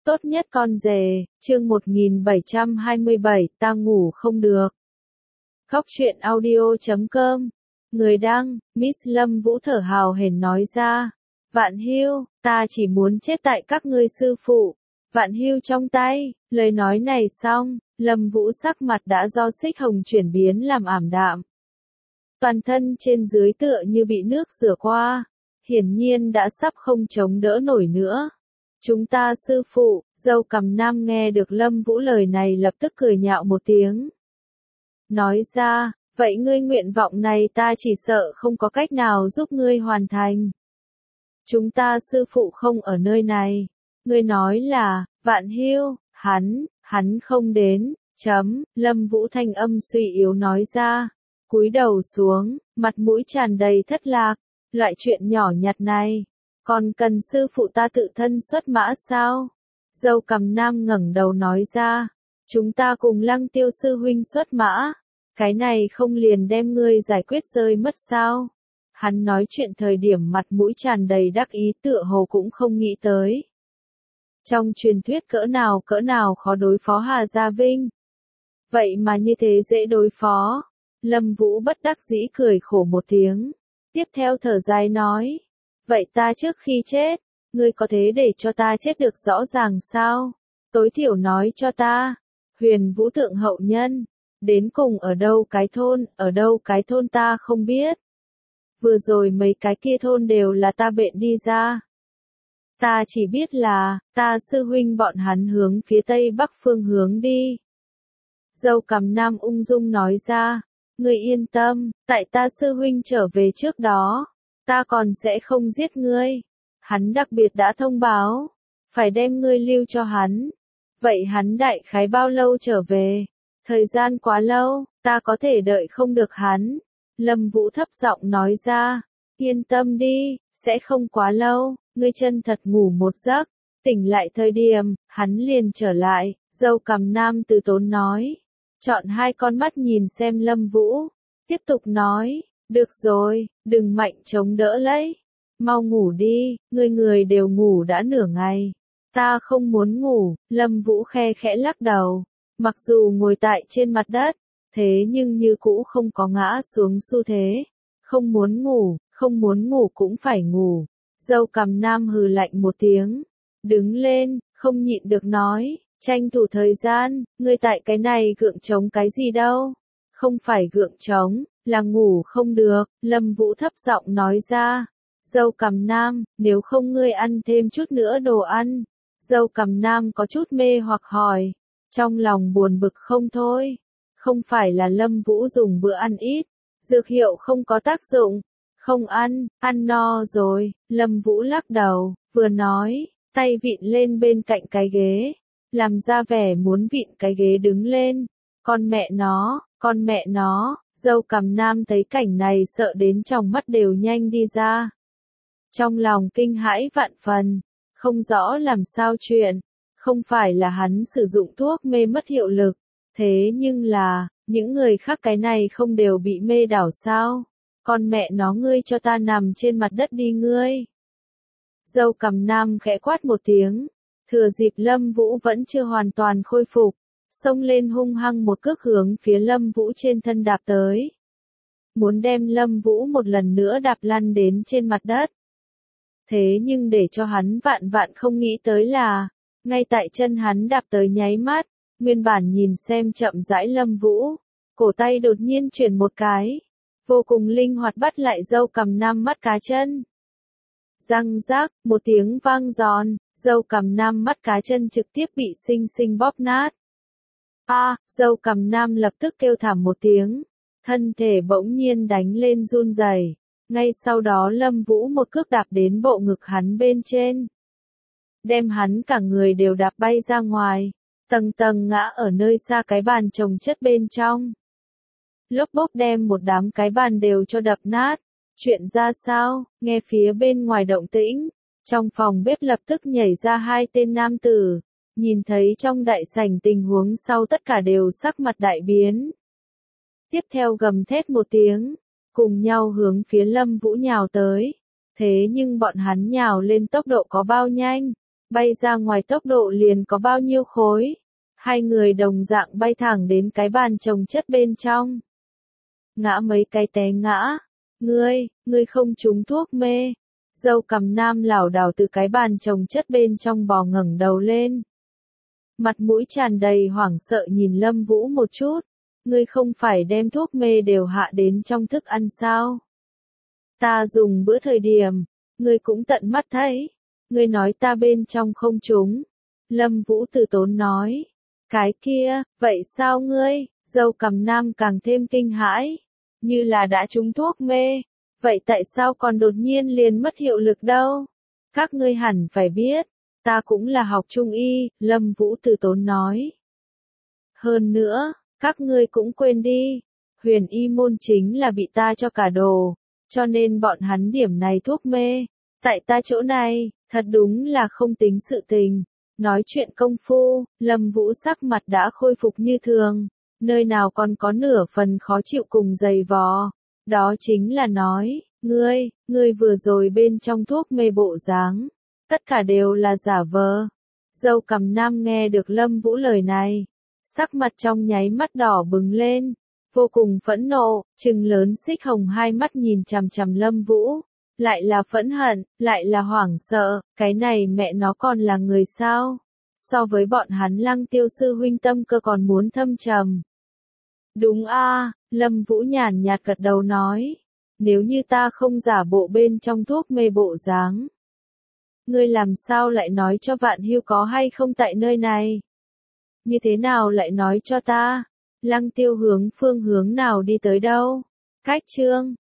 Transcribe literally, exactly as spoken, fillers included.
Tốt nhất con rể, chương một nghìn bảy trăm hai mươi bảy, ta ngủ không được. Góc truyện audio chấm com. Người đăng, Miss Lâm Vũ thở hào hển nói ra. Vạn Hưu, ta chỉ muốn chết tại các ngươi sư phụ. Vạn Hưu trong tay, lời nói này xong, Lâm Vũ sắc mặt đã do xích hồng chuyển biến làm ảm đạm. Toàn thân trên dưới tựa như bị nước rửa qua, hiển nhiên đã sắp không chống đỡ nổi nữa. Chúng ta sư phụ, dâu cằm nam nghe được Lâm Vũ lời này lập tức cười nhạo một tiếng. Nói ra, vậy ngươi nguyện vọng này ta chỉ sợ không có cách nào giúp ngươi hoàn thành. Chúng ta sư phụ không ở nơi này. Ngươi nói là, Vạn Hưu, hắn, hắn không đến, chấm, Lâm Vũ thanh âm suy yếu nói ra. Cúi đầu xuống, mặt mũi tràn đầy thất lạc, loại chuyện nhỏ nhặt này. Còn cần sư phụ ta tự thân xuất mã sao? Dâu cằm nam ngẩng đầu nói ra. Chúng ta cùng Lăng Tiêu sư huynh xuất mã. Cái này không liền đem ngươi giải quyết rơi mất sao? Hắn nói chuyện thời điểm mặt mũi tràn đầy đắc ý tựa hồ cũng không nghĩ tới. Trong truyền thuyết cỡ nào cỡ nào khó đối phó Hà Gia Vinh. Vậy mà như thế dễ đối phó. Lâm Vũ bất đắc dĩ cười khổ một tiếng. Tiếp theo thở dài nói. Vậy ta trước khi chết, ngươi có thế để cho ta chết được rõ ràng sao? Tối thiểu nói cho ta. Huyền Vũ thượng hậu nhân. Đến cùng ở đâu cái thôn, ở đâu cái thôn ta không biết. Vừa rồi mấy cái kia thôn đều là ta bệnh đi ra. Ta chỉ biết là, ta sư huynh bọn hắn hướng phía tây bắc phương hướng đi. Dâu cằm nam ung dung nói ra. Ngươi yên tâm, tại ta sư huynh trở về trước đó. Ta còn sẽ không giết ngươi. Hắn đặc biệt đã thông báo. Phải đem ngươi lưu cho hắn. Vậy hắn đại khái bao lâu trở về? Thời gian quá lâu, ta có thể đợi không được hắn. Lâm Vũ thấp giọng nói ra. Yên tâm đi, sẽ không quá lâu. Ngươi chân thật ngủ một giấc. Tỉnh lại thời điểm, hắn liền trở lại. Dâu cằm nam từ tốn nói. Chọn hai con mắt nhìn xem Lâm Vũ. Tiếp tục nói. Được rồi, đừng mạnh chống đỡ lấy. Mau ngủ đi, người người đều ngủ đã nửa ngày. Ta không muốn ngủ, Lâm Vũ khe khẽ lắc đầu. Mặc dù ngồi tại trên mặt đất, thế nhưng như cũ không có ngã xuống xu thế. Không muốn ngủ, không muốn ngủ cũng phải ngủ. Dâu cằm nam hừ lạnh một tiếng. Đứng lên, không nhịn được nói. Tranh thủ thời gian, ngươi tại cái này gượng chống cái gì đâu. Không phải gượng chống. Là ngủ không được, Lâm Vũ thấp giọng nói ra. Dâu cằm nam, nếu không ngươi ăn thêm chút nữa đồ ăn. Dâu cằm nam có chút mê hoặc hỏi. Trong lòng buồn bực không thôi. Không phải là Lâm Vũ dùng bữa ăn ít. Dược hiệu không có tác dụng. Không ăn, ăn no rồi. Lâm Vũ lắc đầu, vừa nói, tay vịn lên bên cạnh cái ghế. Làm ra vẻ muốn vịn cái ghế đứng lên. Con mẹ nó, con mẹ nó. Dâu cằm nam thấy cảnh này sợ đến trong mắt đều nhanh đi ra. Trong lòng kinh hãi vạn phần, không rõ làm sao chuyện, không phải là hắn sử dụng thuốc mê mất hiệu lực, thế nhưng là, những người khác cái này không đều bị mê đảo sao, con mẹ nó ngươi cho ta nằm trên mặt đất đi ngươi. Dâu cằm nam khẽ quát một tiếng, thừa dịp Lâm Vũ vẫn chưa hoàn toàn khôi phục. Xông lên hung hăng một cước hướng phía Lâm Vũ trên thân đạp tới. Muốn đem Lâm Vũ một lần nữa đạp lăn đến trên mặt đất. Thế nhưng để cho hắn vạn vạn không nghĩ tới là, ngay tại chân hắn đạp tới nháy mắt, nguyên bản nhìn xem chậm rãi Lâm Vũ, cổ tay đột nhiên chuyển một cái, vô cùng linh hoạt bắt lại dâu cằm nam mắt cá chân. Răng rác, một tiếng vang giòn, dâu cằm nam mắt cá chân trực tiếp bị xinh xinh bóp nát. A, à, dâu cằm nam lập tức kêu thảm một tiếng, thân thể bỗng nhiên đánh lên run rẩy. Ngay sau đó Lâm Vũ một cước đạp đến bộ ngực hắn bên trên, đem hắn cả người đều đạp bay ra ngoài, tầng tầng ngã ở nơi xa cái bàn chồng chất bên trong. Lốp bốp đem một đám cái bàn đều cho đập nát. Chuyện ra sao? Nghe phía bên ngoài động tĩnh, trong phòng bếp lập tức nhảy ra hai tên nam tử. Nhìn thấy trong đại sảnh tình huống sau tất cả đều sắc mặt đại biến. Tiếp theo gầm thét một tiếng, cùng nhau hướng phía Lâm Vũ nhào tới. Thế nhưng bọn hắn nhào lên tốc độ có bao nhanh, bay ra ngoài tốc độ liền có bao nhiêu khối. Hai người đồng dạng bay thẳng đến cái bàn chồng chất bên trong. Ngã mấy cái té ngã. Ngươi, ngươi không trúng thuốc mê. Dâu cằm nam lảo đảo từ cái bàn chồng chất bên trong bò ngẩng đầu lên. Mặt mũi tràn đầy hoảng sợ nhìn Lâm Vũ một chút. Ngươi không phải đem thuốc mê đều hạ đến trong thức ăn sao? Ta dùng bữa thời điểm, ngươi cũng tận mắt thấy. Ngươi nói ta bên trong không trúng. Lâm Vũ từ tốn nói. Cái kia, vậy sao ngươi? Dâu cằm nam càng thêm kinh hãi. Như là đã trúng thuốc mê. Vậy tại sao còn đột nhiên liền mất hiệu lực đâu? Các ngươi hẳn phải biết. Ta cũng là học trung y, Lâm Vũ từ tốn nói. Hơn nữa, các ngươi cũng quên đi. Huyền y môn chính là bị ta cho cả đồ. Cho nên bọn hắn điểm này thuốc mê. Tại ta chỗ này, thật đúng là không tính sự tình. Nói chuyện công phu, Lâm Vũ sắc mặt đã khôi phục như thường. Nơi nào còn có nửa phần khó chịu cùng dày vò. Đó chính là nói, ngươi, ngươi vừa rồi bên trong thuốc mê bộ dáng. Tất cả đều là giả vờ. Dâu cằm nam nghe được Lâm Vũ lời này. Sắc mặt trong nháy mắt đỏ bừng lên. Vô cùng phẫn nộ, trừng lớn xích hồng hai mắt nhìn chằm chằm Lâm Vũ. Lại là phẫn hận, lại là hoảng sợ, cái này mẹ nó còn là người sao? So với bọn hắn Lăng Tiêu sư huynh tâm cơ còn muốn thâm trầm. Đúng a, Lâm Vũ nhàn nhạt gật đầu nói. Nếu như ta không giả bộ bên trong thuốc mê bộ dáng. Ngươi làm sao lại nói cho Vạn Hưu có hay không tại nơi này? Như thế nào lại nói cho ta? Lăng Tiêu hướng phương hướng nào đi tới đâu? Cách chương